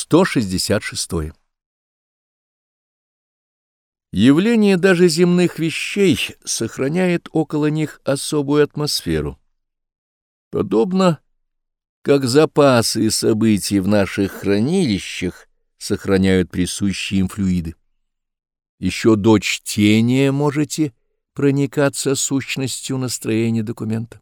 166. Явление даже земных вещей сохраняет около них особую атмосферу. Подобно как запасы событий в наших хранилищах сохраняют присущие им флюиды. Еще до чтения можете проникаться сущностью настроения документа.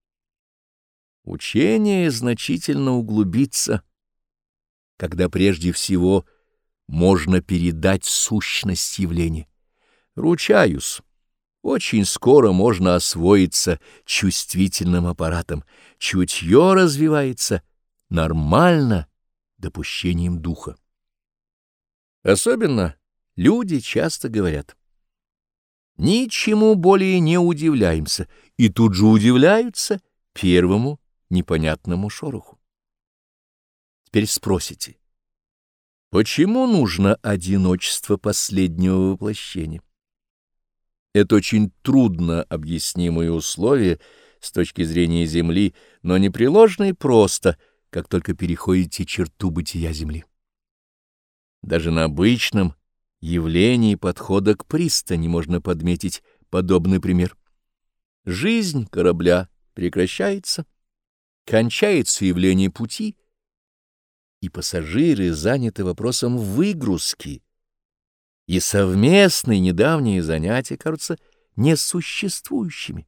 Учение значительно углубится, когда прежде всего можно передать сущность явления. Ручаюсь, очень скоро можно освоиться чувствительным аппаратом. Чутье развивается нормально допущением духа. Особенно люди часто говорят: ничему более не удивляемся, и тут же удивляются первому непонятному шороху. Теперь спросите, почему нужно одиночество последнего воплощения? Это очень трудно объяснимые условия с точки зрения Земли, но непреложно и просто, как только переходите черту бытия Земли. Даже на обычном явлении подхода к пристани можно подметить подобный пример. Жизнь корабля прекращается, кончается явление пути, и пассажиры заняты вопросом выгрузки, и совместные недавние занятия кажутся несуществующими.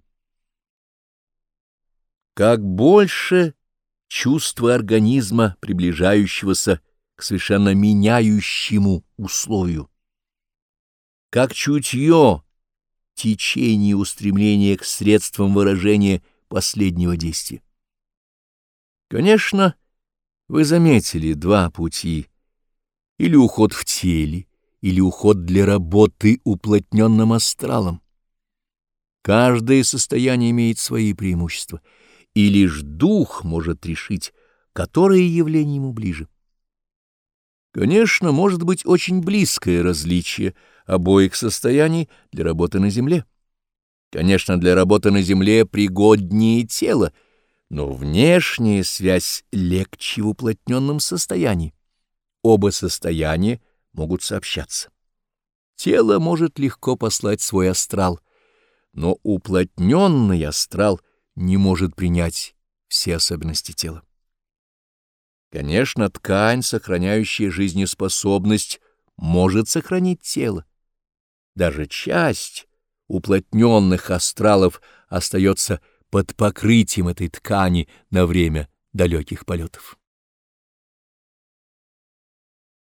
Как больше чувства организма, приближающегося к совершенно меняющему условию, как чутье, течение устремления к средствам выражения последнего действия. Конечно, вы заметили два пути: или уход в теле, или уход для работы уплотненным астралом. Каждое состояние имеет свои преимущества, и лишь дух может решить, которое явление ему ближе. Конечно, может быть очень близкое различие обоих состояний для работы на земле. Конечно, для работы на земле пригоднее тело, но внешняя связь легче в уплотненном состоянии. Оба состояния могут сообщаться. Тело может легко послать свой астрал, но уплотненный астрал не может принять все особенности тела. Конечно, ткань, сохраняющая жизнеспособность, может сохранить тело. Даже часть уплотненных астралов остается под покрытием этой ткани на время далеких полетов.